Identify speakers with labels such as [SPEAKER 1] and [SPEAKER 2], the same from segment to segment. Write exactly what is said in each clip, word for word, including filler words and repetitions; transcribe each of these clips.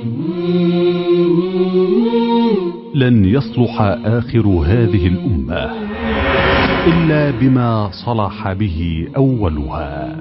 [SPEAKER 1] لن يصلح آخر هذه الأمة إلا بما صلح به أولها.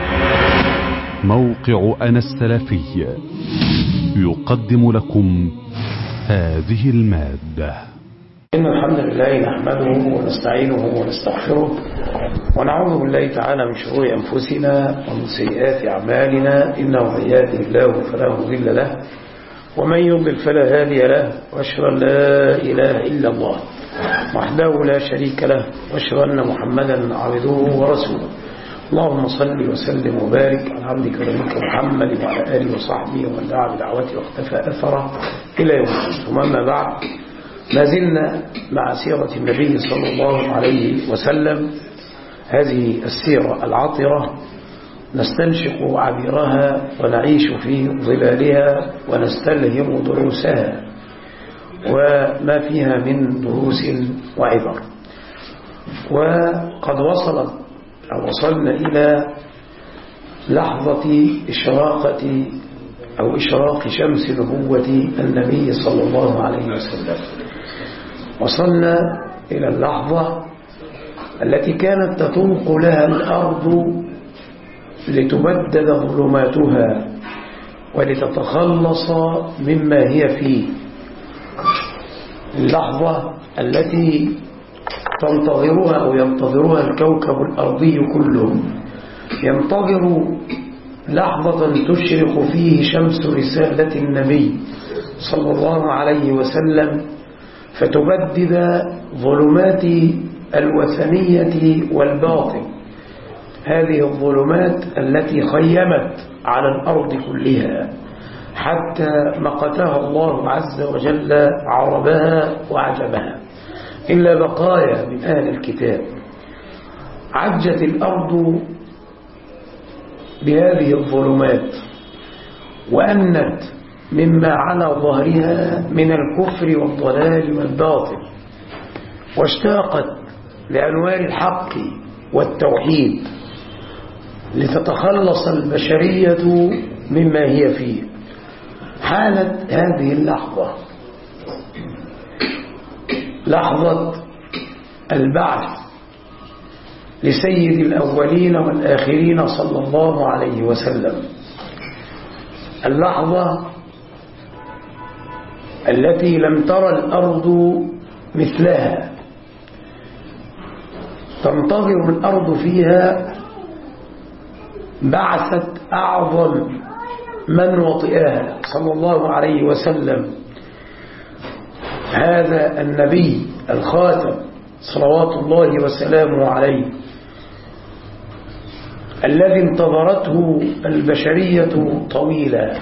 [SPEAKER 1] موقع أنا السلفي يقدم لكم هذه المادة.
[SPEAKER 2] إن الحمد لله نحمده ونستعينه ونستغفره ونعوذ بالله تعالى من شرور أنفسنا ومن سيئات أعمالنا، إنه من يهده الله فلا مضل له ومن يضلل فلا هادي له، وأشهد أن لا إله إلا الله وحده لا شريك له، وأشهد أن محمدا عبده ورسوله. اللهم صل وسلم وبارك على عبدك ونبيك محمد وعلى آله وصحبه ومن دعا بدعوته واقتفى أثره إلى يوم الدين. ثم أما بعد، ما زلنا مع سيرة النبي صلى الله عليه وسلم، هذه السيرة العطرة نستنشق عبيرها ونعيش في ظلالها ونستلهم دروسها وما فيها من دروس وعبر. وقد وصلت أو وصلنا إلى لحظة إشراقة أو إشراق شمس نبوة النبي صلى الله عليه وسلم. وصلنا إلى اللحظة التي كانت تطوق لها الأرض لتبدد ظلماتها ولتتخلص مما هي فيه، اللحظة التي تنتظرها أو ينتظرها الكوكب الأرضي كله، ينتظر لحظة تشرق فيه شمس رسالة النبي صلى الله عليه وسلم فتبدد ظلمات الوثنية والباطل، هذه الظلمات التي خيمت على الأرض كلها حتى مقتها الله عز وجل عربها وعجبها إلا بقايا من أهل الكتاب. عجت الأرض بهذه الظلمات وأنت مما على ظهرها من الكفر والضلال والباطل، واشتاقت لأنوار الحق والتوحيد لتتخلص البشرية مما هي فيه. حانت هذه اللحظة، لحظة البعث لسيد الأولين والآخرين صلى الله عليه وسلم، اللحظة التي لم ترى الأرض مثلها، تنتظر الأرض فيها بعثة أعظم من وطئها صلى الله عليه وسلم، هذا النبي الخاتم صلوات الله وسلامه عليه، الذي انتظرته البشرية طويلا،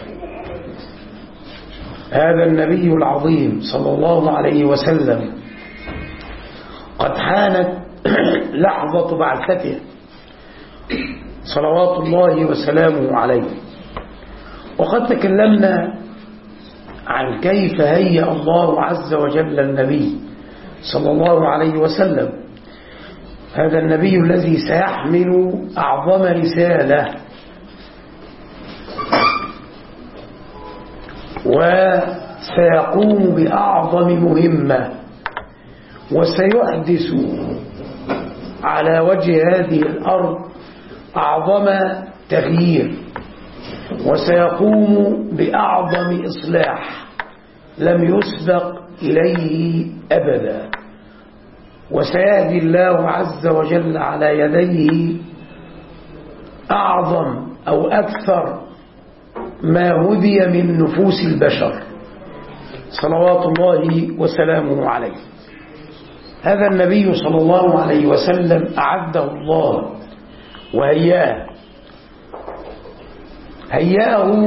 [SPEAKER 2] هذا النبي العظيم صلى الله عليه وسلم قد حانت لحظة بعثته صلوات الله وسلامه عليه. وقد تكلمنا عن كيف هيأ الله عز وجل النبي صلى الله عليه وسلم، هذا النبي الذي سيحمل أعظم رسالة وسيقوم بأعظم مهمة وسيحدث على وجه هذه الأرض أعظم تغيير وسيقوم بأعظم إصلاح لم يسبق إليه أبدا، وسيهدي الله عز وجل على يديه أعظم أو أكثر ما هدي من نفوس البشر صلوات الله وسلامه عليه. هذا النبي صلى الله عليه وسلم أعده الله وهياه، هياه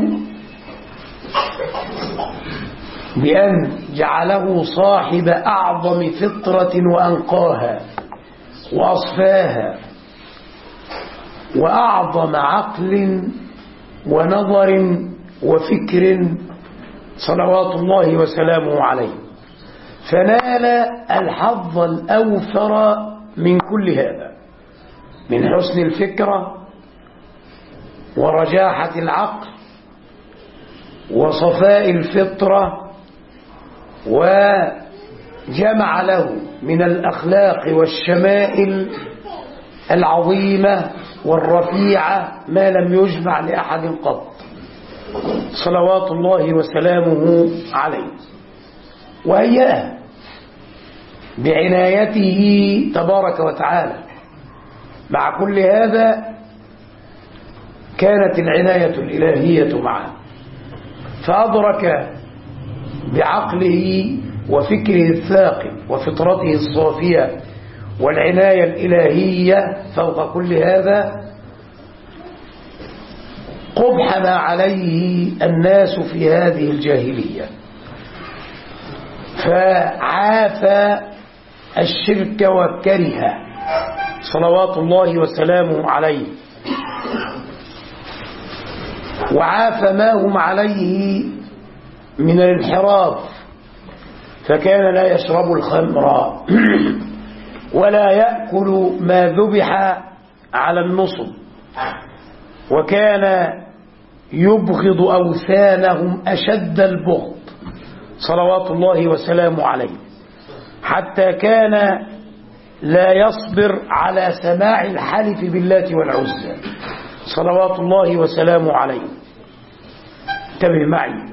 [SPEAKER 2] بأن جعله صاحب أعظم فطرة وأنقاها وأصفاها وأعظم عقل ونظر وفكر صلوات الله وسلامه عليه، فنال الحظ الأوفر من كل هذا، من حسن الفكرة ورجاحة العقل وصفاء الفطرة، وجمع له من الأخلاق والشمائل العظيمة والرفيعة ما لم يجمع لأحد قط، صلوات الله وسلامه عليه، وهيأها بعنايته تبارك وتعالى. مع كل هذا كانت العناية الإلهية معه، فأدرك بعقله وفكره الثاقب وفطرته الصافية والعناية الإلهية فوق كل هذا قبح ما عليه الناس في هذه الجاهلية، فعافى الشرك وكره صلوات الله وسلامه عليه، وعافى ما هم عليه من الانحراف، فكان لا يشرب الخمر ولا يأكل ما ذبح على النصب، وكان يبغض أوثانهم أشد البغض صلوات الله وسلامه عليه، حتى كان لا يصبر على سماع الحلف باللات والعزى صلوات الله وسلامه عليه. انتبه معي.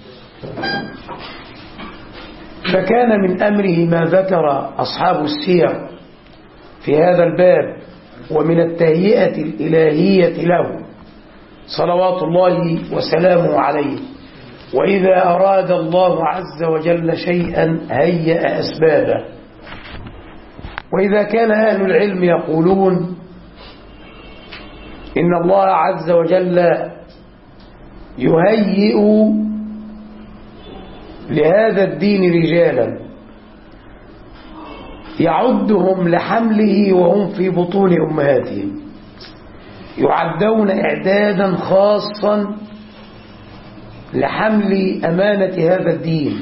[SPEAKER 2] فكان من أمره ما ذكر أصحاب السير في هذا الباب ومن التهيئة الإلهية له صلوات الله وسلامه عليه. وإذا أراد الله عز وجل شيئا هيأ أسبابه. وإذا كان أهل العلم يقولون إن الله عز وجل يهيئ لهذا الدين رجالا يعدهم لحمله وهم في بطون أمهاتهم، يعدون إعدادا خاصا لحمل أمانة هذا الدين،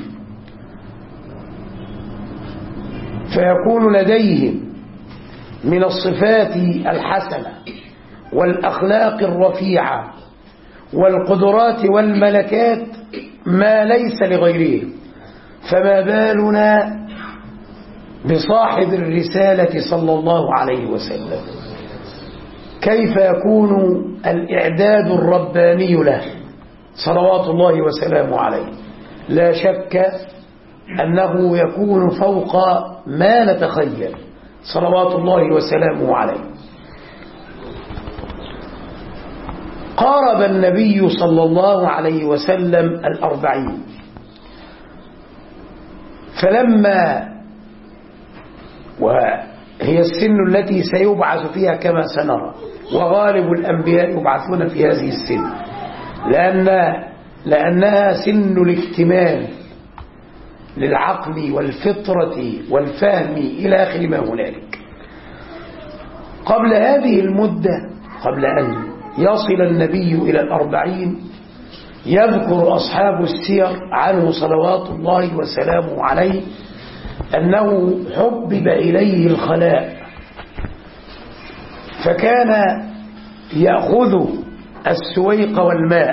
[SPEAKER 2] فيكون لديهم من الصفات الحسنة والأخلاق الرفيعة والقدرات والملكات ما ليس لغيرهم. فما بالنا بصاحب الرسالة صلى الله عليه وسلم؟ كيف يكون الإعداد الرباني له صلوات الله وسلامه عليه؟ لا شك أنه يكون فوق ما نتخيل صلوات الله وسلامه عليه. قارب النبي صلى الله عليه وسلم الأربعين، فلما وهي السن التي سيبعث فيها كما سنرى، وغالب الأنبياء يبعثون في هذه السن لأن لأنها سن الاكتمال للعقل والفطرة والفهم إلى آخر ما هنالك. قبل هذه المدة، قبل أن يصل النبي إلى الأربعين، يذكر أصحاب السير عنه صلوات الله وسلامه عليه أنه حبب إليه الخلاء، فكان يأخذ السويق والماء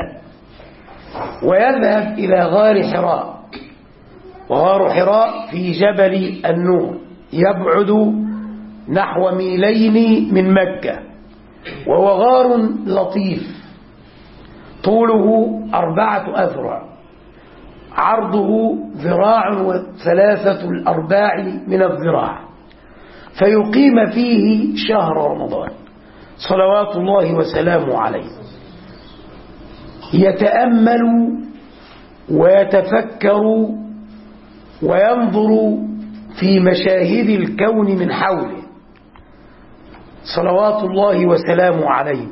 [SPEAKER 2] ويذهب إلى غار حراء، وغار حراء في جبل النور يبعد نحو ميلين من مكة، وهو غار لطيف طوله أربعة أذرع، عرضه ذراع وثلاثة الأرباع من الذراع، فيقيم فيه شهر رمضان صلوات الله وسلامه عليه، يتأمل ويتفكر وينظر في مشاهد الكون من حوله صلوات الله وسلامه عليه،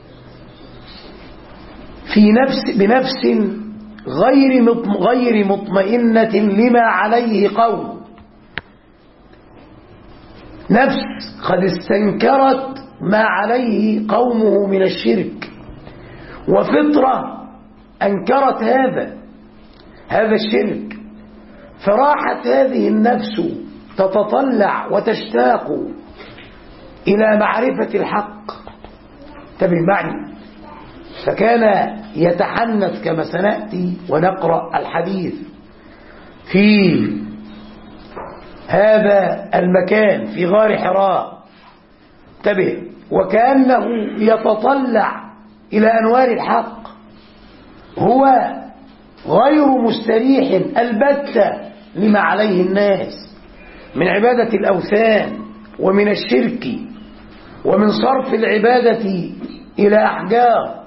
[SPEAKER 2] في نفس بنفس غير غير مطمئنة لما عليه قوم، نفس قد استنكرت ما عليه قومه من الشرك، وفطرة أنكرت هذا هذا الشرك، فراحت هذه النفس تتطلع وتشتاق إلى معرفة الحق. انتبه معي. فكان يتحنث كما سنأتي ونقرأ الحديث في هذا المكان في غار حراء. انتبه، وكأنه يتطلع إلى أنوار الحق، هو غير مستريح البتة لما عليه الناس من عبادة الأوثان ومن الشرك ومن صرف العبادة إلى أحجار.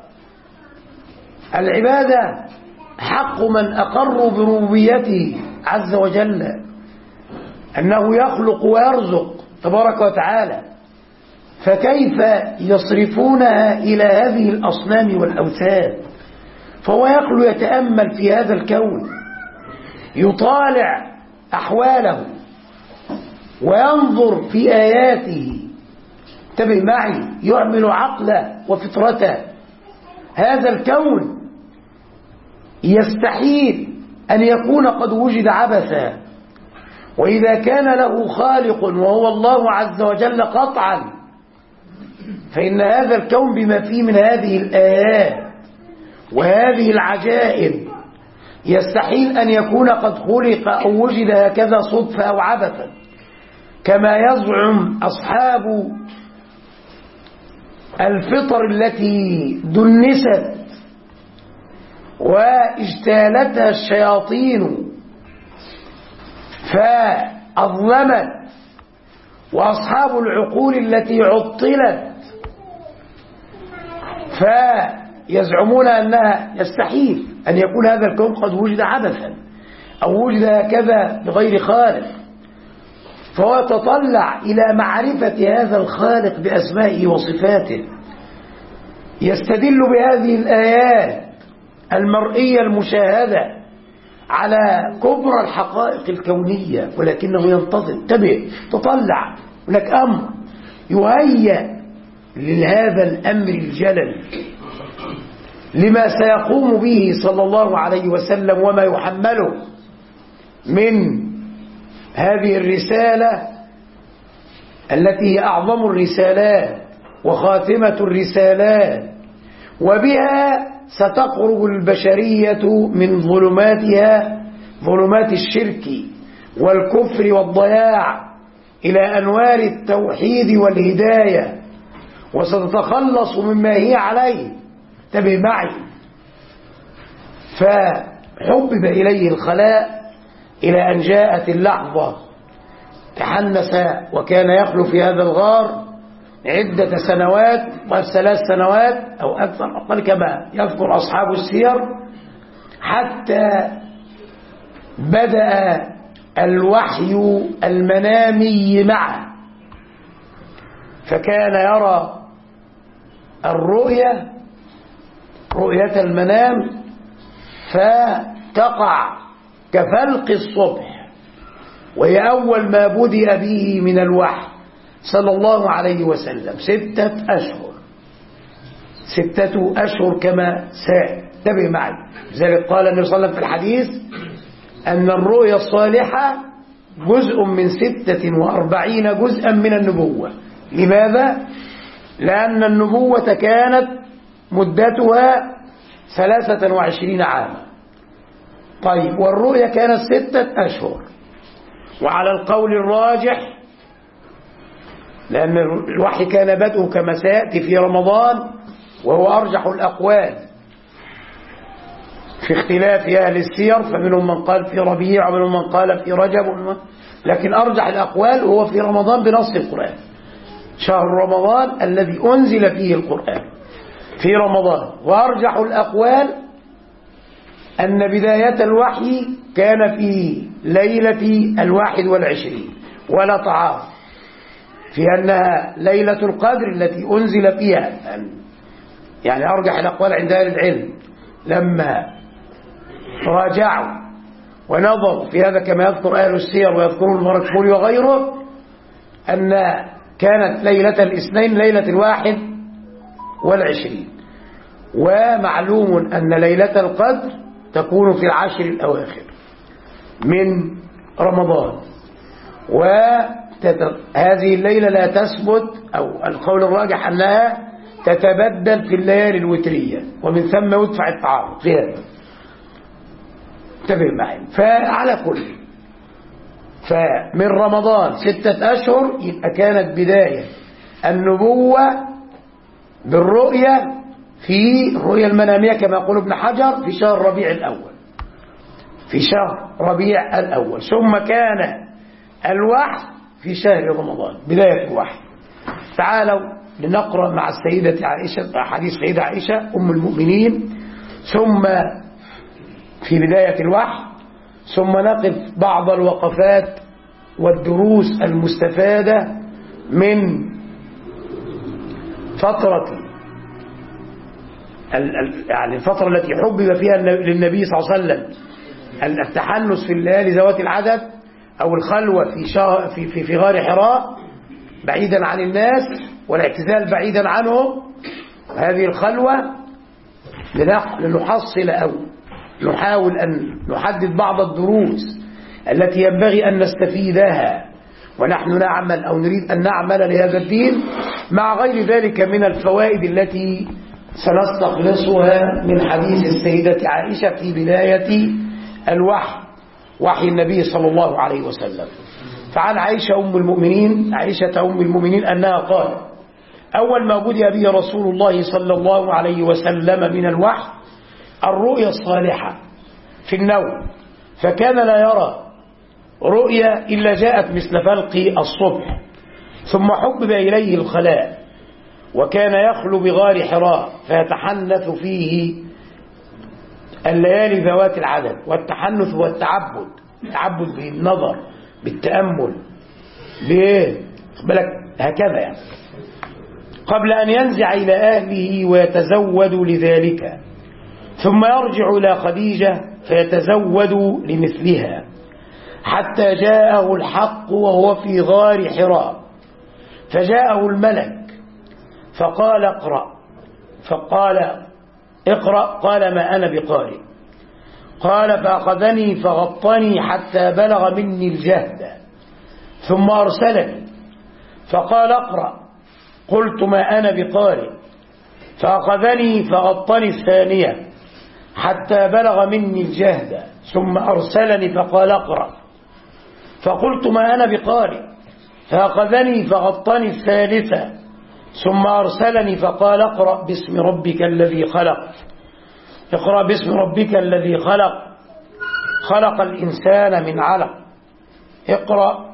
[SPEAKER 2] العبادة حق من أقروا بربوبيته عز وجل، أنه يخلق ويرزق تبارك وتعالى، فكيف يصرفونها إلى هذه الأصنام والأوثان؟ فهو يخلو يتأمل في هذا الكون، يطالع أحواله وينظر في آياته. انتبه معي، يعمل عقله وفطرته. هذا الكون يستحيل أن يكون قد وجد عبثا، وإذا كان له خالق وهو الله عز وجل قطعا، فإن هذا الكون بما فيه من هذه الآيات وهذه العجائب يستحيل أن يكون قد خلق أو وجد هكذا صدفة أو عبثا كما يزعم أصحاب الفطر التي دنست واجتالتها الشياطين فأظلمت، وأصحاب العقول التي عطلت فيزعمون أنها يستحيل أن يكون هذا الكون قد وجد عبثا أو وجد هكذا بغير خالق. فهو يتطلع إلى معرفة هذا الخالق بأسمائه وصفاته، يستدل بهذه الآيات المرئية المشاهدة على كبرى الحقائق الكونية، ولكنه ينتظر. انتبه، تطلع لك أمر يهيأ لهذا الأمر الجلل لما سيقوم به صلى الله عليه وسلم وما يحمله من هذه الرسالة التي هي أعظم الرسالات وخاتمة الرسالات، وبها ستخرج البشرية من ظلماتها، ظلمات الشرك والكفر والضياع، إلى أنوار التوحيد والهداية، وستتخلص مما هي عليه. انتبه معي، فحبب إليه الخلاء إلى أن جاءت اللحظة تحنس، وكان يخلو في هذا الغار عدة سنوات وثلاث سنوات أو أكثر أقل كما يذكر أصحاب السير، حتى بدأ الوحي المنامي معه، فكان يرى الرؤية رؤية المنام فتقع كفلق الصبح، وهي أول ما بدأ به من الوحي صلى الله عليه وسلم، ستة أشهر ستة أشهر كما سأنتبه معي. لذلك قال النبي صلى الله عليه وسلم في الحديث أن الرؤيا الصالحة جزء من ستة وأربعين جزءا من النبوة. لماذا؟ لأن النبوة كانت مدتها ثلاثة وعشرين عاما. طيب، والرؤيا كانت ستة أشهر. وعلى القول الراجح، لأن الوحي كان بدءه كما سيأتي في رمضان، وهو أرجح الأقوال في اختلاف أهل السير، فمنهم من قال في ربيع ومنهم من قال في رجب، لكن أرجح الأقوال هو في رمضان بنص القرآن، شهر رمضان الذي أنزل فيه القرآن في رمضان. وأرجح الأقوال أن بداية الوحي كان في ليلة الواحد والعشرين، ولا تعارض في أنها ليلة القدر التي أنزل فيها. يعني أرجح الأقوال عند أهل العلم لما راجعوا ونظروا في هذا كما يذكر أهل السير ويذكرون المركبولي وغيره، أن كانت ليلة الاثنين ليلة الواحد والعشرين. ومعلوم أن ليلة القدر تكون في العشر الأواخر من رمضان، وهذه الليلة لا تثبت، أو القول الراجح أنها تتبدل في الليالي الوترية، ومن ثم يدفع التعارض في هذا. انتبه معي. فعلى كل فمن رمضان ستة أشهر يبقى كانت بداية النبوة بالرؤية في الرؤية المنامية كما يقول ابن حجر في شهر ربيع الأول، في شهر ربيع الأول. ثم كان الوحي في شهر رمضان، بداية الوحي. تعالوا لنقرأ مع السيدة عائشة حديث سيدة عائشة أم المؤمنين، ثم في بداية الوحي، ثم نقف بعض الوقفات والدروس المستفادة من فترة يعني الفترة التي حبب فيها للنبي صلى الله عليه وسلم التحنس في الليالي ذوات العدد، أو الخلوة في شهر في في في غار حراء بعيدا عن الناس والاعتزال بعيدا عنهم. هذه الخلوة لنحصل أو نحاول أن نحدد بعض الدروس التي ينبغي أن نستفيدها ونحن نعمل أو نريد أن نعمل لهذا الدين، مع غير ذلك من الفوائد التي سنستخلصها من حديث السيدة عائشة في بداية الوحي، وحي النبي صلى الله عليه وسلم. فعن عائشة أم المؤمنين عائشة أم المؤمنين أنها قالت: أول ما بدأ به رسول الله صلى الله عليه وسلم من الوحي الرؤيا الصالحة في النوم، فكان لا يرى رؤيا إلا جاءت مثل فلق الصبح، ثم حبب إليه الخلاء، وكان يخلو بغار حراء فيتحنث فيه الليالي ذوات العدد. والتحنث هو التعبد، التعبد بالنظر بالتأمل بإيه بالك هكذا يعني، قبل أن ينزع إلى أهله ويتزود لذلك، ثم يرجع إلى خديجة فيتزود لمثلها، حتى جاءه الحق وهو في غار حراء، فجاءه الملك فقال: اقرأ. فقال: اقرأ. قال: ما أنا بقارئ. قال: فأخذني فغطني حتى بلغ مني الجهد، ثم أرسلني فقال: اقرأ. قلت: ما أنا بقارئ. فأخذني فغطني الثانية حتى بلغ مني الجهد، ثم أرسلني فقال: اقرأ. فقلت: ما أنا بقارئ. فأخذني فغطني الثالثة، ثم أرسلني فقال: اقرأ باسم ربك الذي خلق. اقرأ باسم ربك الذي خلق، خلق الإنسان من علق. اقرأ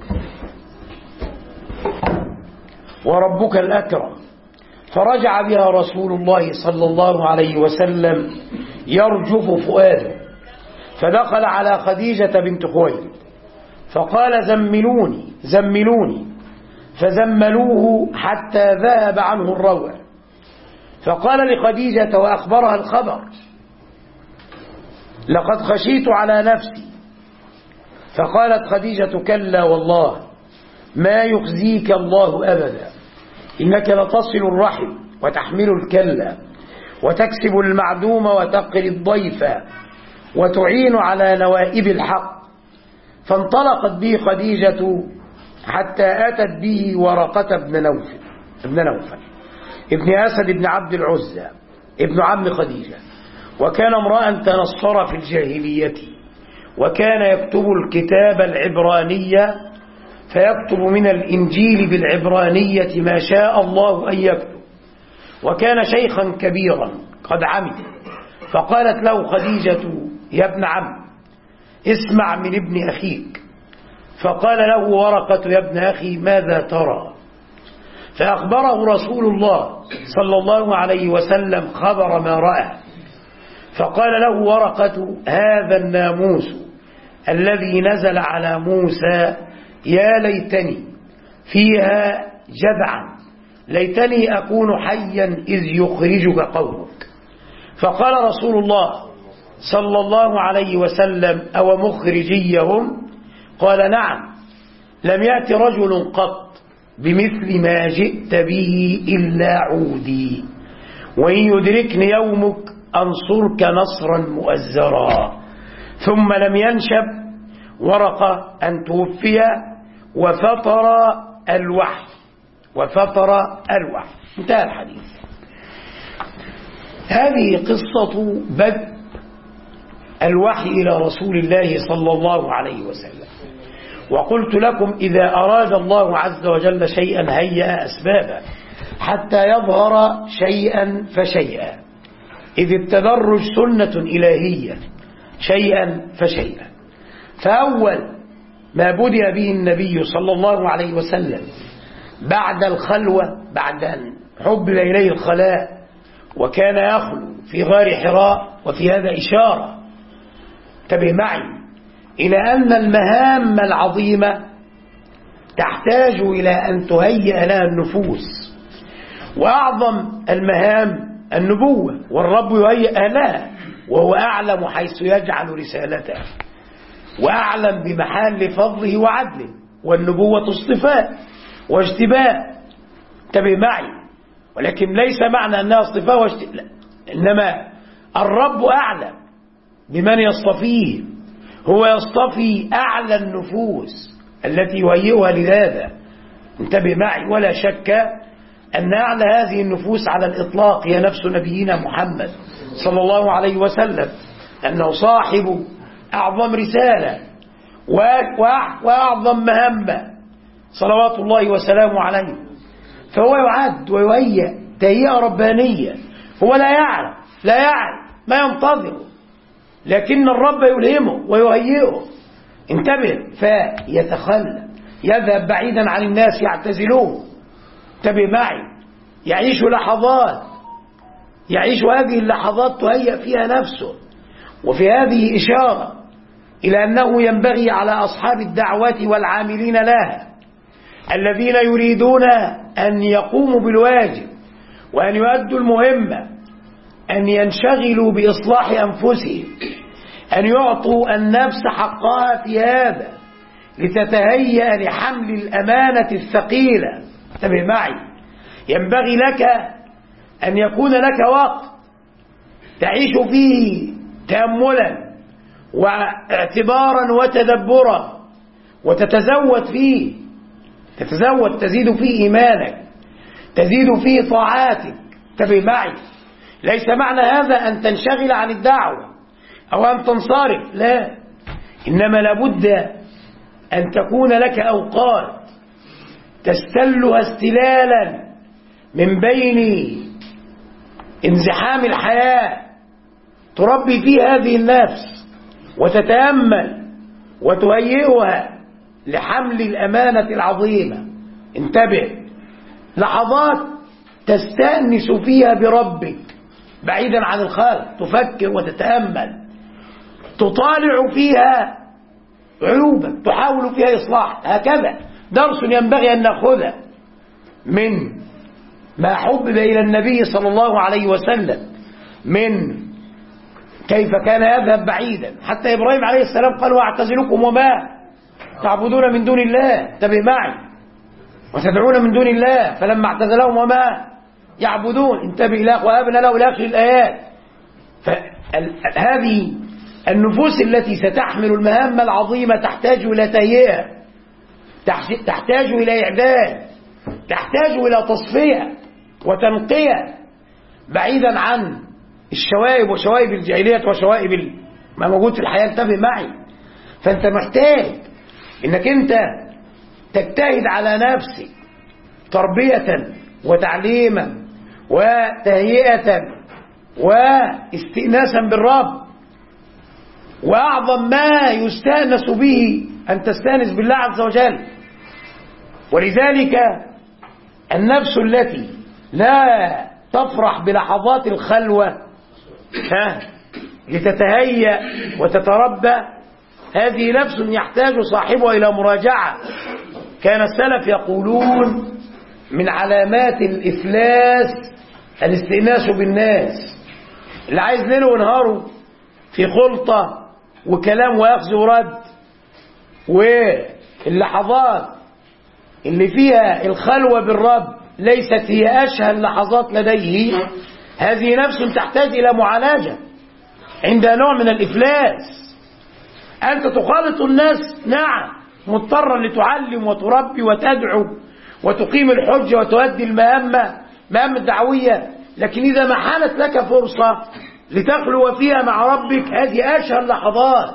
[SPEAKER 2] وربك الأكرم. فرجع بها رسول الله صلى الله عليه وسلم يرجف فؤاده، فدخل على خديجة بنت خويلد فقال: زملوني زملوني، فزملوه حتى ذهب عنه الروع. فقال لخديجة وأخبرها الخبر: لقد خشيت على نفسي. فقالت خديجة: كلا والله ما يخزيك الله أبدا، إنك لتصل الرحم وتحمل الكلا وتكسب المعدوم وتقري الضيف وتعين على نوائب الحق. فانطلقت به خديجة حتى أتت به ورقة بن نوفل ابن نوفل ابن أسد بن عبد العزى ابن عم خديجة، وكان امرأ تنصر في الجاهلية، وكان يكتب الكتاب العبرانية، فيكتب من الإنجيل بالعبرانية ما شاء الله أن يكتب، وكان شيخا كبيرا قد عمي. فقالت له خديجة: يا ابن عم اسمع من ابن أخيك. فقال له ورقة: يا ابن أخي ماذا ترى؟ فأخبره رسول الله صلى الله عليه وسلم خبر ما رأى. فقال له ورقة: هذا الناموس الذي نزل على موسى، يا ليتني فيها جذعا، ليتني أكون حيا إذ يخرجك قومك. فقال رسول الله صلى الله عليه وسلم: أو مخرجيهم؟ قال: نعم، لم يأت رجل قط بمثل ما جئت به إلا عودي، وإن يدركني يومك أنصرك نصرا مؤزرا. ثم لم ينشب ورقة أن توفي وفطر الوحي وفتر الوحي. انتهى الحديث. هذه قصة بدء الوحي إلى رسول الله صلى الله عليه وسلم. وقلت لكم إذا أراد الله عز وجل شيئا هيأ أسبابا حتى يظهر شيئا فشيئا، إذ التدرج سنة إلهية شيئا فشيئا. فأول ما بدأ به النبي صلى الله عليه وسلم بعد الخلوة، بعد أن حبب إليه الخلاء وكان يخلو في غار حراء، وفي هذا إشارة انتبه معي إلى أن المهام العظيمة تحتاج إلى أن تهيئ لها النفوس، وأعظم المهام النبوة، والرب يهيئ لها، وهو أعلم حيث يجعل رسالته، وأعلم بمحال فضله وعدله، والنبوة اصطفاء واجتباء انتبه معي. ولكن ليس معنى أنها اصطفاء واجتباء، إنما الرب أعلم بمن يصطفيه، هو يصطفي أعلى النفوس التي يهيئها لهذا انتبه معي. ولا شك أن أعلى هذه النفوس على الإطلاق هي نفس نبينا محمد صلى الله عليه وسلم، أنه صاحب أعظم رسالة وأعظم مهمة صلوات الله وسلامه عليه. فهو يعد ويهيئ تهيئة ربانية، هو لا يعلم لا يعلم ما ينتظره، لكن الرب يلهمه ويهيئه انتبه، فيتخلى يذهب بعيدا عن الناس يعتزلوه انتبه معي، يعيش لحظات، يعيش هذه اللحظات تهيئ فيها نفسه. وفي هذه إشارة إلى أنه ينبغي على أصحاب الدعوات والعاملين لها الذين يريدون أن يقوموا بالواجب وأن يؤدوا المهمة أن ينشغلوا بإصلاح أنفسهم، أن يعطوا النفس حقها في هذا لتتهيأ لحمل الأمانة الثقيلة انتبه معي. ينبغي لك أن يكون لك وقت تعيش فيه تأملا واعتبارا وتدبرا، وتتزود فيه، تتزود تزيد فيه إيمانك، تزيد فيه طاعاتك انتبه معي. ليس معنى هذا أن تنشغل عن الدعوة أو أن تنصرف، لا، إنما لابد أن تكون لك أوقات تستلها استلالا من بين انزحام الحياة، تربي فيه هذه النفس وتتأمل وتهيئها لحمل الأمانة العظيمة انتبه. لحظات تستأنس فيها بربك بعيدا عن الخلق، تفكر وتتأمل، تطالع فيها عيوبك، تحاول فيها إصلاح. هكذا درس ينبغي أن نأخذه من ما حبب إلى النبي صلى الله عليه وسلم، من كيف كان يذهب بعيدا. حتى إبراهيم عليه السلام قال واعتزلكم وما تعبدون من دون الله انتبه معي، وتدعون من دون الله، فلما اعتزلهم وما يعبدون انتبه إلى وهبنا له إلى آخر الآيات. فهذه النفوس التي ستحمل المهمة العظيمة تحتاج إلى تهيئة، تحتاج إلى إعداد، تحتاج إلى تصفية وتنقية بعيدا عن الشوائب وشوائب الجاهلية وشوائب ما موجود في الحياة انتبه معي. فأنت محتاج إنك أنت تجتهد على نفسك تربية وتعليما وتهيئة واستئناسا بالرب. وأعظم ما يستأنس به أن تستأنس بالله عز وجل. ولذلك النفس التي لا تفرح بلحظات الخلوة ها لتتهيأ وتتربى، هذه نفس يحتاج صاحبها إلى مراجعة. كان السلف يقولون من علامات الإفلاس الاستئناس بالناس. اللي عايز ليله ونهاره في خلطة وكلام ويأخذ ورد، واللحظات اللي فيها الخلوة بالرب ليست هي أشهى اللحظات لديه، هذه نفس تحتاج إلى معالجة عندها نوع من الإفلاس. أنت تخالط الناس نعم، مضطرا لتعلم وتربي وتدعو وتقيم الحجة وتؤدي المهمة مهمة الدعوية. لكن إذا ما حانت لك فرصة لتخلو فيها مع ربك، هذه أشهر لحظات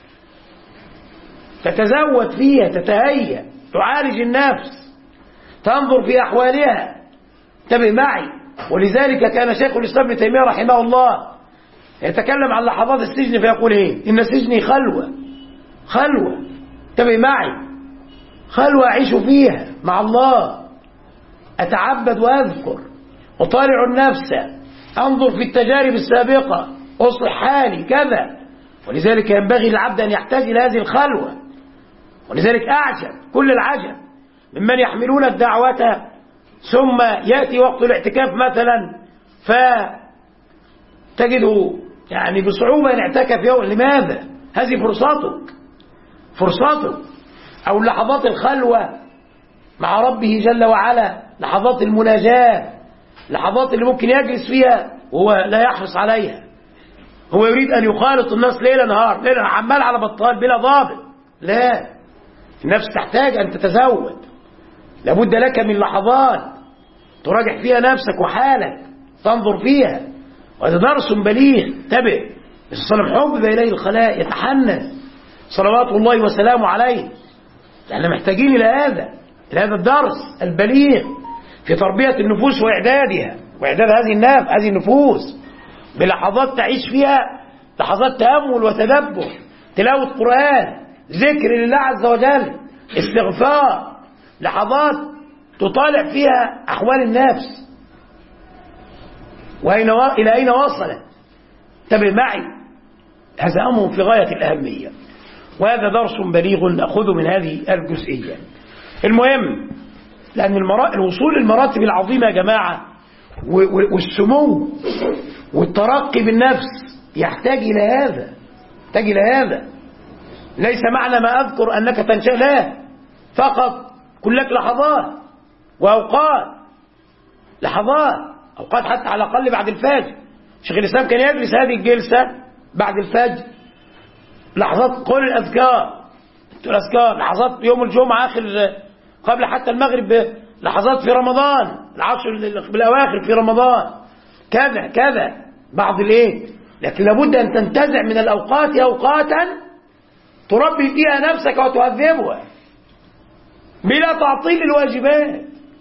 [SPEAKER 2] تتزود فيها، تتهيأ، تعالج النفس، تنظر في أحوالها. انتبه معي. ولذلك كان شيخ الإسلام ابن تيمية رحمه الله يتكلم عن لحظات السجن فيقول إيه؟ إن سجني خلوة، خلوة، انتبه معي، خلوة أعيش فيها مع الله، أتعبد وأذكر، أطالع النفس، أنظر في التجارب السابقة، أصلح حالي كذا. ولذلك ينبغي للعبد أن يحتاج إلى هذه الخلوة. ولذلك أعجب كل العجب ممن يحملون الدعوة ثم يأتي وقت الاعتكاف مثلا فتجده يعني بصعوبة أن يعتكف يوم. لماذا؟ هذه فرصتك، فرصتك. أو لحظات الخلوة مع ربه جل وعلا، لحظات المناجاة، لحظات اللي ممكن يجلس فيها وهو لا يحرص عليها، هو يريد أن يخالط الناس ليل نهار، ليل عمال على بطال بلا ضابط. لا، النفس تحتاج أن تتزود، لابد لك من لحظات تراجع فيها نفسك وحالك، تنظر فيها. وهذا درس بليغ. انتبه، الصلاة حب إليه الخلاء، يتحنث صلوات الله وسلامه عليه. احنا محتاجين إلى هذا، إلى هذا الدرس البليغ في تربية النفوس وإعدادها، وإعداد هذه النفس، هذه النفوس بلحظات تعيش فيها لحظات تأمل وتدبر، تلاوة قرآن، ذكر لله عز وجل، استغفار، لحظات تطالع فيها أحوال النفس وأين و... إلى أين وصلت. انتبه معي، هذا أمر في غاية الأهمية، وهذا درس بليغ نأخذه من هذه الجزئية. المهم، لأن المرا... الوصول للمراتب العظيمة يا جماعة والسمو والترقي بالنفس يحتاج إلى هذا، يحتاج إلى هذا. ليس معنى ما أذكر أنك تنشأ، لا، فقط كل لك لحظات وأوقات، لحظات أوقات حتى على الأقل بعد الفجر. شيخ الإسلام كان يجلس هذه الجلسة بعد الفجر، لحظات قول الأذكار، الأذكار، لحظات يوم الجمعة آخر قبل حتى المغرب، لحظات في رمضان، العشر بالأواخر في رمضان، كذا كذا بعض الايه. لكن لابد أن تنتزع من الأوقات أوقاتا تربي فيها نفسك وتهذبها بلا تعطيل الواجبات،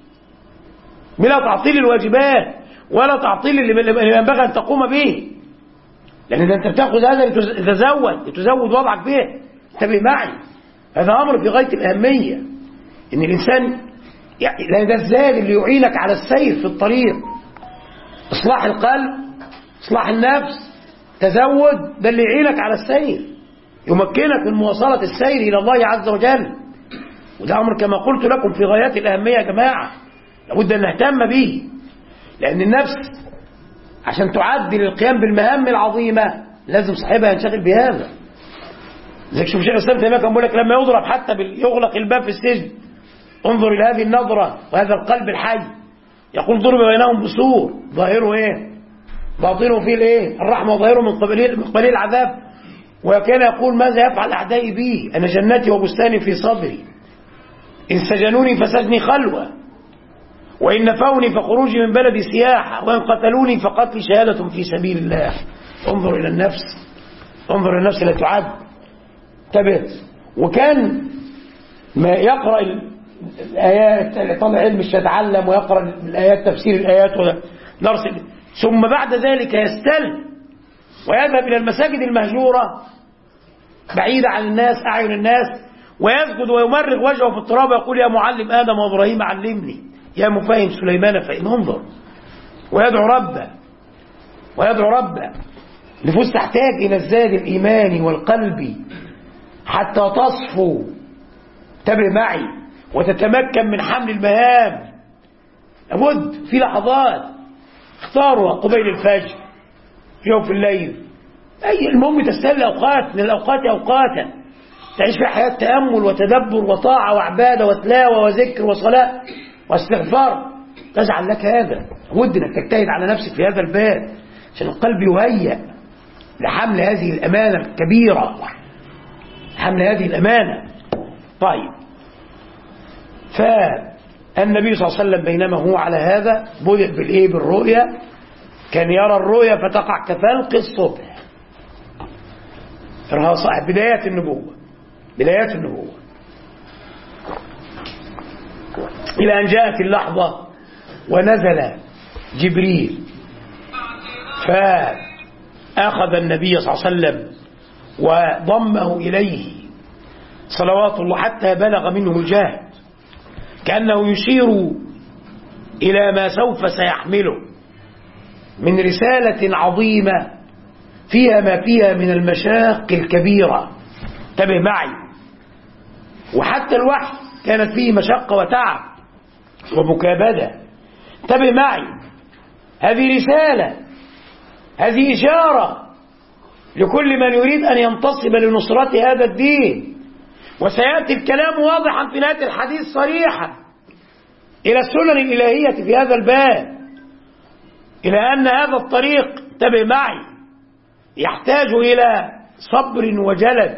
[SPEAKER 2] بلا تعطيل الواجبات ولا تعطيل اللي ينبغي أن تقوم به. لأن أنت بتأخذ هذا لتزود لتزود وضعك به. انتبه معي، هذا أمر في غاية الأهمية، إن الإنسان يعني لأن ده الزاد اللي يعينك على السير في الطريق، إصلاح القلب، إصلاح النفس، تزود، ده اللي يعينك على السير، يمكنك من مواصلة السير إلى الله عز وجل. وده أمر كما قلت لكم في غايات الأهمية يا جماعة، لابد أن نهتم به. لأن النفس عشان تعدل القيام بالمهام العظيمة لازم صاحبها ينشغل بهذا. زي شوف شيخ الإسلام تيمية كان بيقول لك لما يضرب حتى يغلق الباب في السجن، انظر إلى هذه النظرة وهذا القلب الحي، يقول ضرب بينهم بسور ظاهره إيه؟ باطنه فيه الإيه؟ الرحمة، وظاهره من قبيل من قبيل العذاب. وكان يقول ماذا يفعل أعدائي بي؟ أنا جنتي وبستاني في صدري، إن سجنوني فسجني خلوة، وإن نفوني فخروجي من بلدي سياحة، وإن قتلوني فقتلي شهادة في سبيل الله. انظر إلى النفس، انظر إلى النفس لا تعد. انتبه. وكان ما يقرأ الآيات، طالع علم يتعلم ويقرأ الآيات، تفسير الآيات ودرس، ثم بعد ذلك يستلم ويذهب إلى المساجد المهجورة بعيدة عن الناس، أعين الناس، ويسجد ويمرغ وجهه في التراب ويقول يا معلم آدم وإبراهيم علمني، يا مفاهم سليمان فإن. انظر، ويدعو ربه، ويدعو ربه. نفوس تحتاج إلى الزاد الإيماني والقلبي حتى تصفو، انتبه معي، وتتمكن من حمل المهام. لابد في لحظات اختاروا قبيل الفجر، في يوم في الليل، أي المهم تستهل أوقات من الأوقات أوقاتا تعيش فيها حياة تأمل وتدبر وطاعة وعبادة وتلاوة وذكر وصلاة واستغفار، تجعل لك هذا. لابد أنك تجتهد على نفسك في هذا الباب عشان القلب يهيأ لحمل هذه الأمانة الكبيرة، حمل هذه الأمانة. طيب، النبي صلى الله عليه وسلم بينما هو على هذا بدأ بالإيه بالرؤيا، كان يرى الرؤيا فتقع كفلق الصبح. بدايات النبوة بدايات النبوة إلى أن جاءت اللحظة ونزل جبريل فأخذ النبي صلى الله عليه وسلم وضمه إليه صلوات الله حتى بلغ منه الجهد، كأنه يشير إلى ما سوف سيحمله من رسالة عظيمة فيها ما فيها من المشاق الكبيرة. انتبه معي، وحتى الوحي كانت فيه مشقة وتعب ومكابدة. انتبه معي، هذه رسالة، هذه إشارة لكل من يريد أن ينتصب لنصرة هذا الدين. وسيأتي الكلام واضحا في نهاية الحديث صريحا إلى السنن الإلهية في هذا الباب، إلى أن هذا الطريق انتبه معي يحتاج إلى صبر وجلد،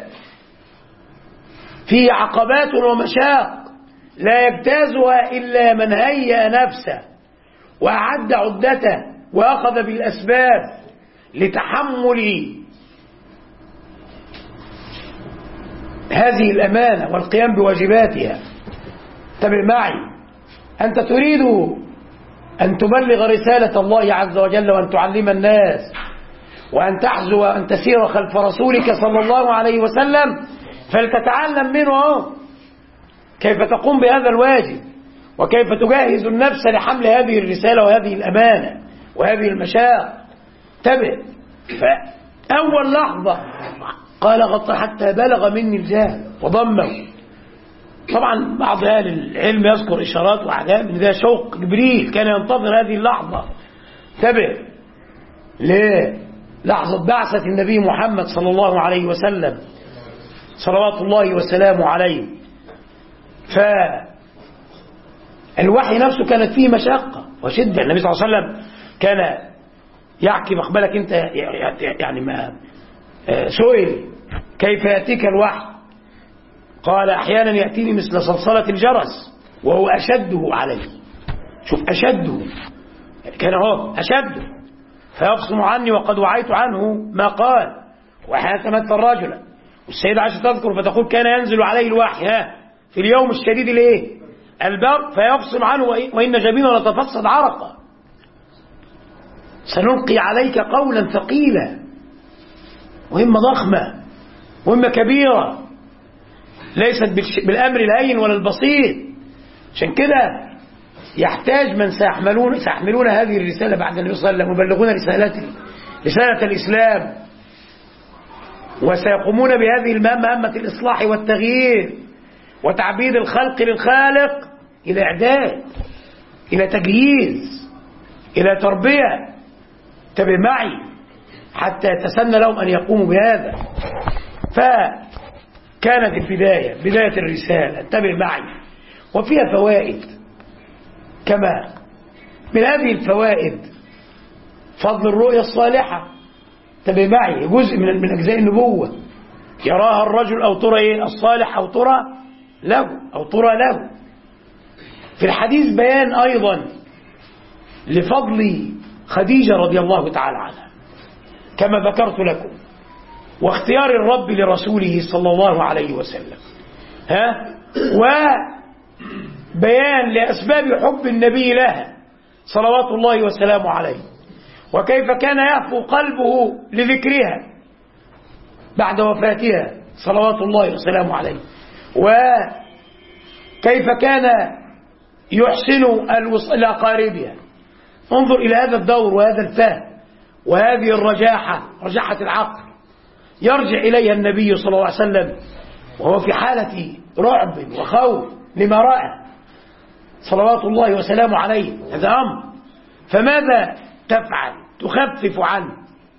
[SPEAKER 2] فيه عقبات ومشاق لا يجتازها إلا من هيأ نفسه وأعد عدته وأخذ بالأسباب لتحمل هذه الأمانة والقيام بواجباتها. انتبه معي، أنت تريد أن تبلغ رسالة الله عز وجل وأن تعلم الناس وأن تحزو وأن تسير خلف رسولك صلى الله عليه وسلم، فلتتعلم منه كيف تقوم بهذا الواجب وكيف تجهز النفس لحمل هذه الرسالة وهذه الأمانة وهذه المشاق. انتبه، فأول لحظة قال غط حتى بلغ مني الجهل وضمه. طبعا بعض أهل العلم يذكر إشارات وأعلام من ذا شوق جبريل كان ينتظر هذه اللحظة. انتبه، ليه؟ لحظة بعثة النبي محمد صلى الله عليه وسلم صلوات الله وسلامه عليه. فالوحي نفسه كانت فيه مشقة وشدة. النبي صلى الله عليه وسلم كان يحكي مقبلك انت يعني ما سئل كيف يأتيك الوحي، قال أحيانا يأتيني مثل صلصلة الجرس وهو أشده عليه. شوف أشده، كان هو أشده فيفصم عني وقد وعيت عنه ما قال. وأحيانا تمثل رجلا، والسيدة عائشة تذكر فتقول كان ينزل عليه الوحي ها في اليوم الشديد الايه البرد فيفصم عنه وإن جبينه لتفصد عرقا. سنلقي عليك قولا ثقيلا، مهمة ضخمة، مهمة كبيرة، ليست بالأمر الهين ولا البسيط. عشان كده يحتاج من سيحملون سيحملون هذه الرسالة بعد النبي صلى الله عليه وسلم ويبلغون رسالة رسالة الإسلام وسيقومون بهذه المهمة، مهمة الإصلاح والتغيير وتعبيد الخلق للخالق، إلى إعداد، إلى تجهيز، إلى تربية. انتبه معي حتى يتسنى لهم أن يقوموا بهذا. فكانت البداية بداية الرسالة. انتبه معي، وفيها فوائد. كما من هذه الفوائد فضل الرؤيا الصالحة. انتبه معي، جزء من من أجزاء النبوة يراها الرجل أو ترى إيه الصالح أو ترى له أو ترى له. في الحديث بيان أيضا لفضل خديجة رضي الله تعالى عنها كما ذكرت لكم، واختيار الرب لرسوله صلى الله عليه وسلم، ها وبيان لأسباب حب النبي لها صلوات الله وسلامه عليه، وكيف كان يهفو قلبه لذكرها بعد وفاتها صلوات الله وسلامه عليه، وكيف كان يحسن الوصول لأقاربها. انظر إلى هذا الدور وهذا الفهم وهذه الرجاحة، رجاحة العقل يرجع إليها النبي صلى الله عليه وسلم وهو في حالة رعب وخوف لما رأى صلوات الله وسلامه عليه. هذا أمر، فماذا تفعل؟ تخفف عنه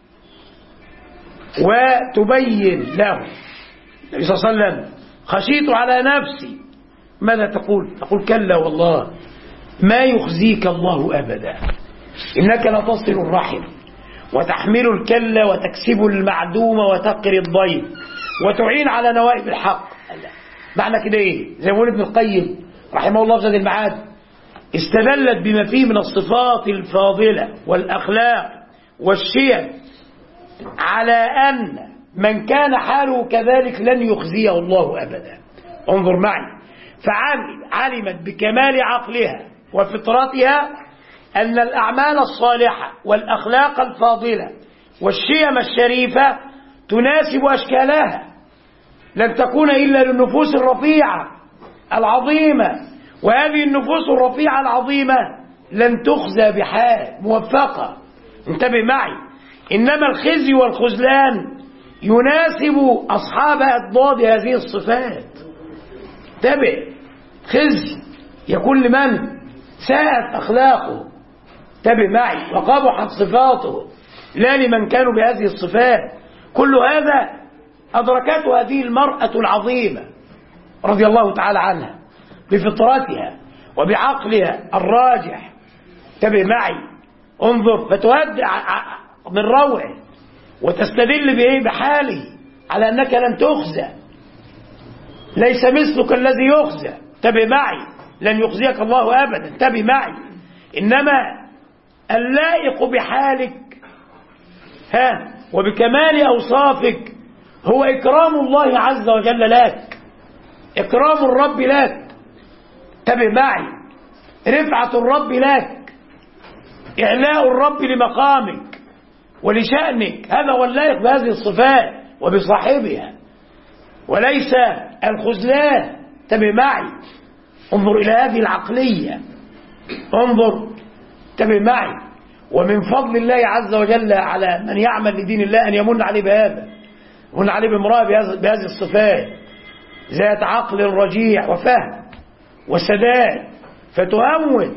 [SPEAKER 2] وتبين له. النبي صلى الله عليه وسلم خشيت على نفسي، ماذا تقول؟ تقول كلا والله ما يخزيك الله أبدا، إنك لتصل الرحم وتحمل الكل وتكسب المعدوم وتقري الضيف وتعين على نوائب الحق. معنى كده ايه؟ زي ما يقول ابن القيم رحمه الله في زاد المعاد، استدلت بما فيه من الصفات الفاضلة والأخلاق والشيم على أن من كان حاله كذلك لن يخزيه الله أبدا. انظر معي، فعلمت بكمال عقلها وفطرتها أن الأعمال الصالحة والأخلاق الفاضلة والشيم الشريفة تناسب أشكالها، لن تكون إلا للنفوس الرفيعة العظيمة، وهذه النفوس الرفيعة العظيمة لن تخزى بحال، موفقة. انتبه معي، إنما الخزي والخذلان يناسب أصحاب أضداد هذه الصفات. انتبه، خزي يكون لمن ساءت أخلاقه، انتبه معي، وقبحت صفاته، لا لمن كانوا بهذه الصفات. كل هذا أدركته هذه المرأة العظيمة رضي الله تعالى عنها بفطرتها وبعقلها الراجح. انتبه معي، انظر، فتهدئ من روعه وتستدل بإيه؟ بحاله على أنك لن تخزى، ليس مثلك الذي يخزى. انتبه معي، لن يخزيك الله أبدا. انتبه معي، إنما اللائق بحالك ها وبكمال أوصافك هو إكرام الله عز وجل لك، إكرام الرب لك. انتبه معي، رفعة الرب لك، إعلاء الرب لمقامك ولشأنك، هذا هو اللائق بهذه الصفات وبصاحبها، وليس الخذلان. انتبه معي، انظر إلى هذه العقلية، انظر، انتبه معي. ومن فضل الله عز وجل على من يعمل لدين الله أن يمن عليه بهذا، يمن عليه بامرأة بهذه الصفات، ذات عقل رجيع وفهم وسداد، فتهون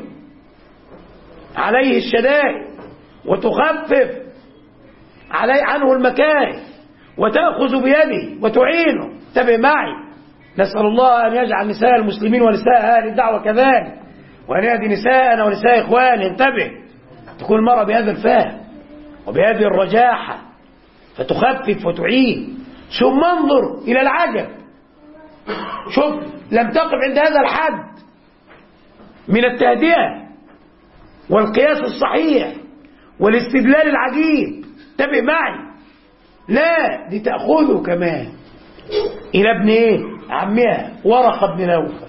[SPEAKER 2] عليه الشدائد وتخفف عليه عنه المكاره وتأخذ بيده وتعينه. انتبه معي، نسأل الله أن يجعل نساء المسلمين ونساء أهل الدعوة كذلك، وأن يهدي نساءنا ونساء إخواني. انتبه، تكون المرأة بهذا الفهم وبهذه الرجاحة فتخفف وتعين. ثم انظر إلى العجب، شوف، لم تقف عند هذا الحد من التهدئة والقياس الصحيح والاستدلال العجيب. انتبه معي، لا، دي تأخذه كمان إلى ابن إيه؟ عمها ورقة بن نوفل،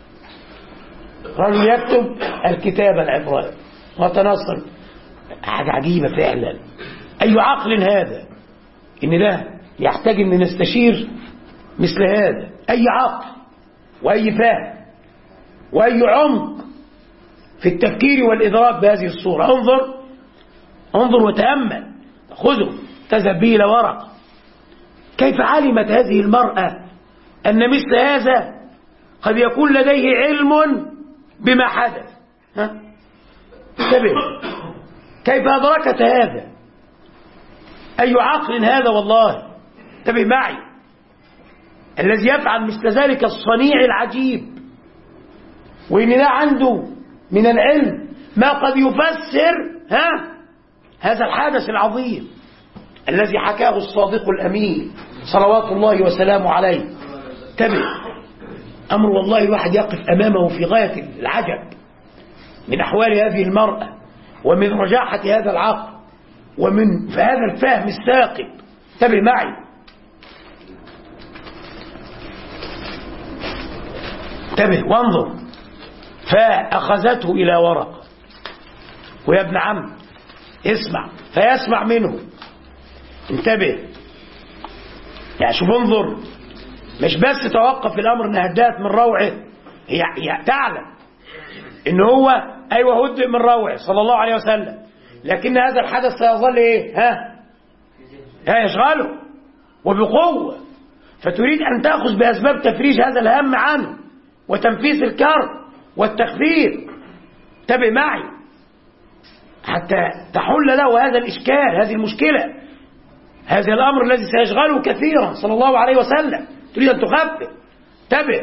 [SPEAKER 2] رجل يكتب الكتاب العبراني وتنصر. حاجة عجيبة فعلا. أي عقل هذا؟ إن ده يحتاج أن نستشير مثل هذا. أي عقل وأي فهم وأي عمق في التفكير والإدراك بهذه الصورة. انظر انظر وتأمل، خذه تذهب به إلى ورق. كيف علمت هذه المرأة أن مثل هذا قد يكون لديه علم بما حدث؟ ها؟ انتبه، كيف أدركت هذا؟ أي عقل هذا والله؟ انتبه معي، الذي يفعل مثل ذلك الصنيع العجيب، وإن ده عنده من العلم ما قد يفسر ها هذا الحدث العظيم الذي حكاه الصادق الأمين صلوات الله وسلامه عليه. انتبه، أمر والله الواحد يقف أمامه في غاية العجب من أحوال هذه المرأة ومن رجاحة هذا العقل ومن هذا الفهم الثاقب. انتبه معي، انتبه وانظر. فأخذته إلى ورقة، ويا ابن عم اسمع، فيسمع منه. انتبه، يعني شوف، انظر، مش بس توقف الأمر انها هدأت من روعه، هي, هي تعلم ان هو ايوه هدئ من روعه صلى الله عليه وسلم، لكن هذا الحدث سيظل ايه؟ ها ها يشغله وبقوة، فتريد ان تأخذ بأسباب تفريج هذا الهم عنه وتنفيس الكرب والتخفيف. انتبه معي، حتى تحل له هذا الإشكال، هذه المشكلة، هذا الأمر الذي سيشغله كثيرا صلى الله عليه وسلم، تريد أن تخفف. انتبه،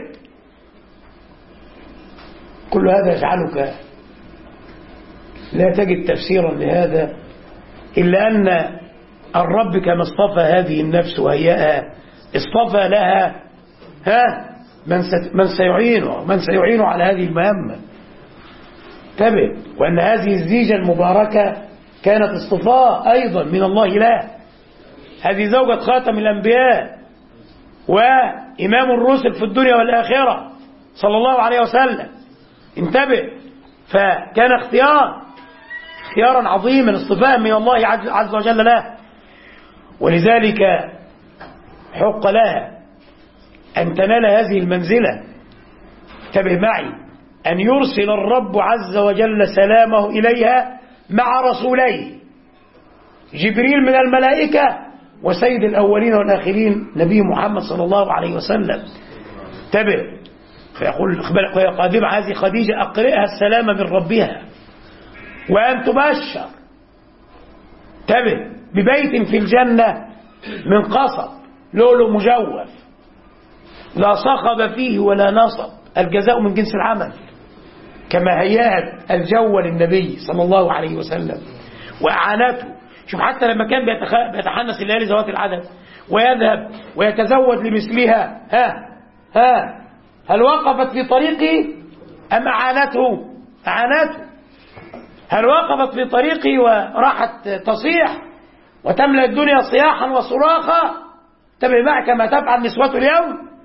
[SPEAKER 2] كل هذا يجعلك لا تجد تفسيرا لهذا إلا أن الرب كما اصطفى هذه النفس وهيئها اصطفى لها ها من من سيعينه من سيعينه على هذه المهمة. انتبه، وأن هذه الزيجة المباركة كانت اصطفاء أيضا من الله له. هذه زوجة خاتم الأنبياء وإمام الرسل في الدنيا والآخرة صلى الله عليه وسلم. انتبه، فكان اختيار اختيارا عظيما، اصطفاء من الله عز وجل له، ولذلك حق لها أن تنال هذه المنزلة. انتبه معي، أن يرسل الرب عز وجل سلامه إليها مع رسوليه، جبريل من الملائكة وسيد الأولين والآخرين نبي محمد صلى الله عليه وسلم. انتبه، فيقول قادمة هذه خديجة أقرئها السلام من ربها وأن تبشر، انتبه، ببيت في الجنة من قصب لؤلؤ مجوف لا صخب فيه ولا نصب، الجزاء من جنس العمل، كما هيأت الجو للنبي صلى الله عليه وسلم وأعانته. شوف، حتى لما كان بيتحنس الليالي ذوات العدد ويذهب ويتزوج لمثلها، ها ها هل وقفت في طريقه أم أعانته؟ أعانته. هل وقفت في طريقه وراحت تصيح وتملأ الدنيا صياحا وصراخا؟ انتبه معي، كما تفعل نسوة اليوم،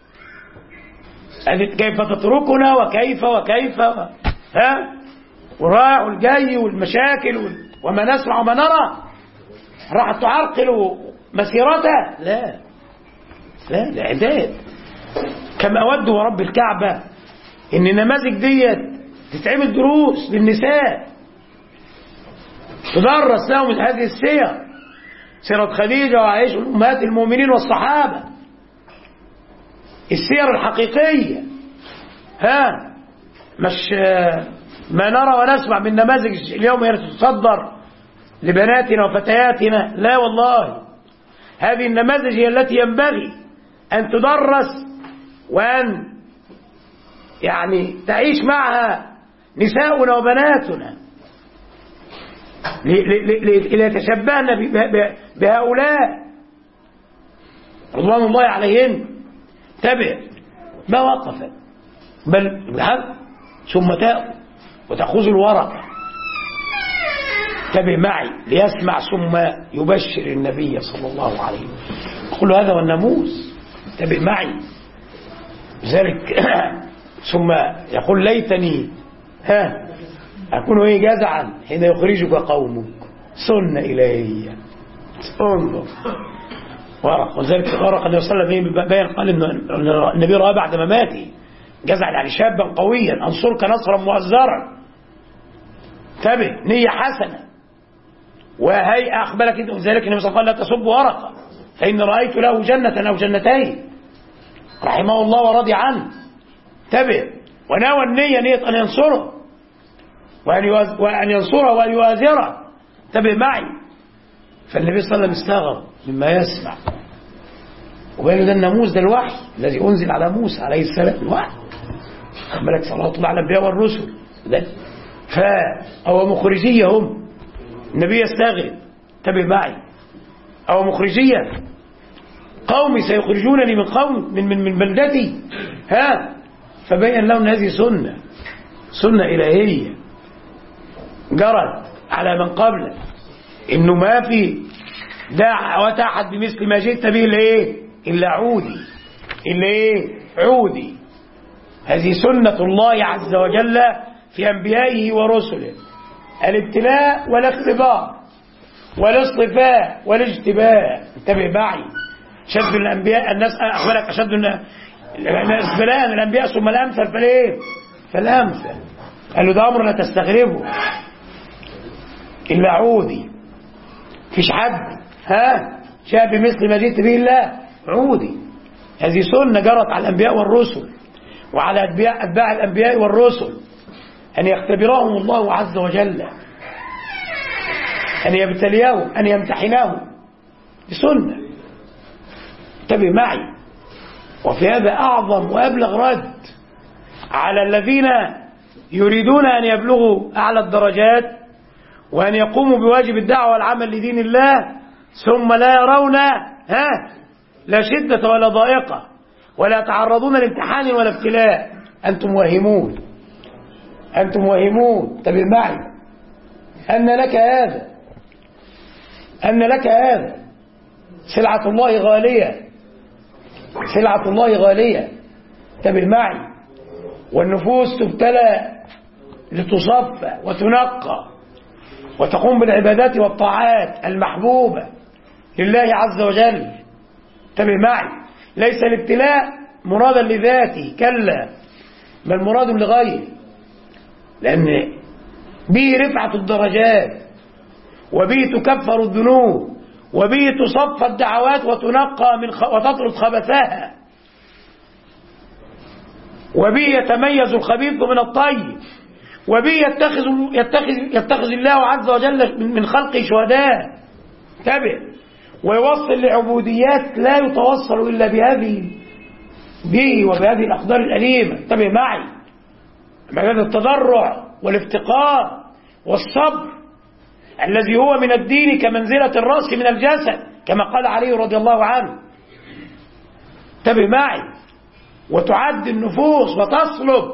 [SPEAKER 2] كيف تتركنا وكيف وكيف و... ها ورايح والجاي والمشاكل وال... وما نسمع وما نرى، راح تعرقل مسيرته؟ لا لا، الإعداد. كما أود ورب الكعبة إن النماذج ديت تتعمل دروس للنساء، تدرس لهم هذه السير، سيرة خديجة وعائشة أمهات المؤمنين والصحابة، السير الحقيقية، ها مش ما نرى ونسمع من نماذج اليوم هي تتصدر لبناتنا وفتياتنا. لا والله، هذه النماذج هي التي ينبغي أن تدرس وأن يعني تعيش معها نساؤنا وبناتنا ليتشبهن بهؤلاء رضوان الله عليهن. تبع ما وقفت، بل بحق ثم تأخذ وتأخذ الورقة. تبع معي ليسمع ثم يبشر النبي صلى الله عليه وسلم، يقول هذا هو الناموس. تبع معي ذلك ثم يقول ليتني ها أكون إيه جزعا حين يخرجك قومك، سنة إلهية. انظر ورق، وذلك ورق النبي صلى الله عليه وسلم بيان قال إن النبي رأى بعد مماته جزعا يعني شابا قويا أنصرك نصرا مؤزرا. تبه نية حسنة وهي أخبرك ذلك النبي صلى الله عليه وسلم لا تسب ورقة فإن رأيت له جنة أو جنتين رحمه الله ورضي عنه. تبه ونوى النية نية أن ينصره وأن ينصره وأن يؤازره. تبه معي، فالنبي صلى الله عليه وسلم استغرب مما يسمع وقال له ده الناموس، ده الوحي الذي أنزل على موسى عليه السلام، الوحي ملك صلاة الله على الأنبياء والرسل. فهو مخرجية هم، النبي يستغرب. تبه معي، أو مخرجية قومي سيخرجونني من قوم من من من بلدتي، ها فبين لهم هذه سنة سنة إلهية جرت على من قبل، إنه ما في دعوة أحد بمثل ما جئت به إلا إيه؟ إلا عودي، إلا إيه؟ عودي. هذه سنة الله عز وجل في أنبيائه ورسله، الابتلاء والاختبار والاصطفاء والاجتباء. انتبه معي، شد الأنبياء الناس أخبرك أشد الناس بلاء الأنبياء ثم الأمثل فليه فالأمثل. قال له ده أمر لا تستغربه إلا عودي، فيش حد ها شاء بمثل ما جئت به إلا عودي. هذه سنة جرت على الأنبياء والرسل وعلى أتباع الأنبياء والرسل، أن يختبرهم الله عز وجل، أن يبتليهم، أن يمتحنهم بسنة. انتبه معي، وفي هذا أعظم وأبلغ رد على الذين يريدون أن يبلغوا أعلى الدرجات وأن يقوموا بواجب الدعوة والعمل لدين الله ثم لا يرون ها لا شدة ولا ضائقة ولا يتعرضون لامتحان ولا ابتلاء. أنتم واهمون، أنتم واهمون. انتبه معي أن لك هذا أن لك هذا سلعة الله غالية، سلعة الله غالية. انتبه معي. والنفوس تبتلى لتصفى وتنقى وتقوم بالعبادات والطاعات المحبوبة لله عز وجل. انتبه معي. ليس الابتلاء مرادا لذاته، كلا، بل مراد لغيره، لأن به رفعة الدرجات، وبه تكفر الذنوب، وبه تصفى الدعوات وتنقى من خ... وتطرد خبثها، وبه يتميز الخبيث من الطيب، وبه يتخذ يتخذ يتخذ الله عز وجل من خلقه شهداء. انتبه. ويوصل لعبوديات لا يتوصل إلا بهذه به وبهذه الأقدار الأليمة. انتبه معي. مجال التضرع والافتقار والصبر الذي هو من الدين كمنزلة الرأس من الجسد كما قال علي رضي الله عنه. انتبه معي. وتعد النفوس وتصلب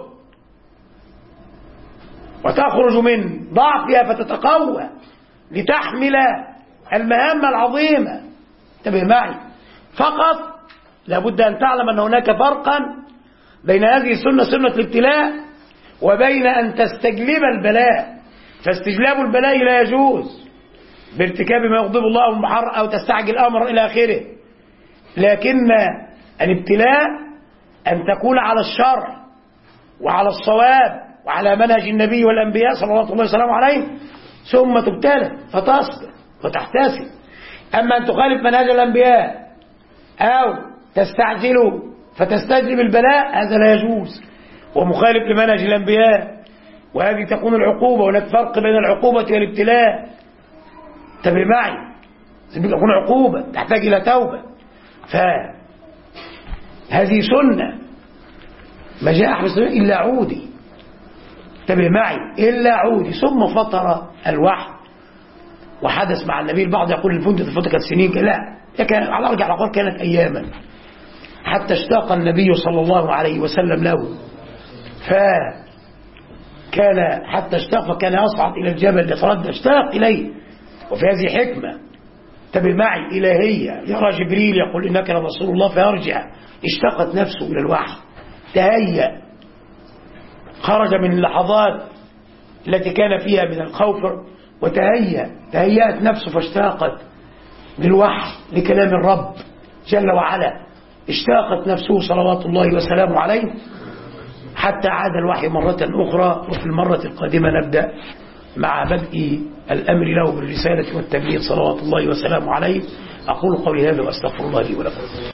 [SPEAKER 2] وتخرج من ضعفها فتتقوى لتحمل المهمة العظيمة. انتبه معي. فقط لابد أن تعلم أن هناك فرقا بين هذه السنة، سنة الابتلاء، وبين أن تستجلب البلاء. فاستجلاب البلاء لا يجوز بارتكاب ما يغضب الله والمحر أو تستعجل الأمر إلى آخره، لكن الابتلاء أن تكون على الشرع وعلى الصواب وعلى منهج النبي والأنبياء صلى الله عليه وسلم عليه، ثم تبتلى فتصبر وتحتسب. أما أن تخالف منهج الأنبياء أو تستعجل فتستجلب البلاء هذا لا يجوز، ومخالف لمنهج الأنبياء، وهذه تكون العقوبة. هناك فرق بين العقوبة والابتلاء. انتبه معي. تكون عقوبة تحتاج إلى توبة. فهذه سنة ما جاء أحمد إلا عودي. انتبه معي. إلا عودي. ثم فطر الوحي وحدث مع النبي. البعض يقول الفندق الفترة كانت سنين، لا، لكن على أرجع الأقوال كانت أياما، حتى اشتاق النبي صلى الله عليه وسلم له، فكان حتى اشتاق فكان يصعد إلى الجبل يتردد، اشتاق إليه. وفي هذه حكمة انتبه معي إلهية. يرى جبريل يقول إنك لرسول الله فيرجع. اشتاقت نفسه إلى الوحي، تهيأ، خرج من اللحظات التي كان فيها من الخوف وتهيأ، تهيأت نفسه فاشتاقت للوحي لكلام الرب جل وعلا. اشتاقت نفسه صلوات الله وسلامه عليه حتى عاد الوحي مرة أخرى. وفي المرة القادمة نبدأ مع بدء الأمر له بالرسالة والتبليغ صلوات الله وسلامه عليه. أقول قولي هذا وأستغفر الله لي ولكم.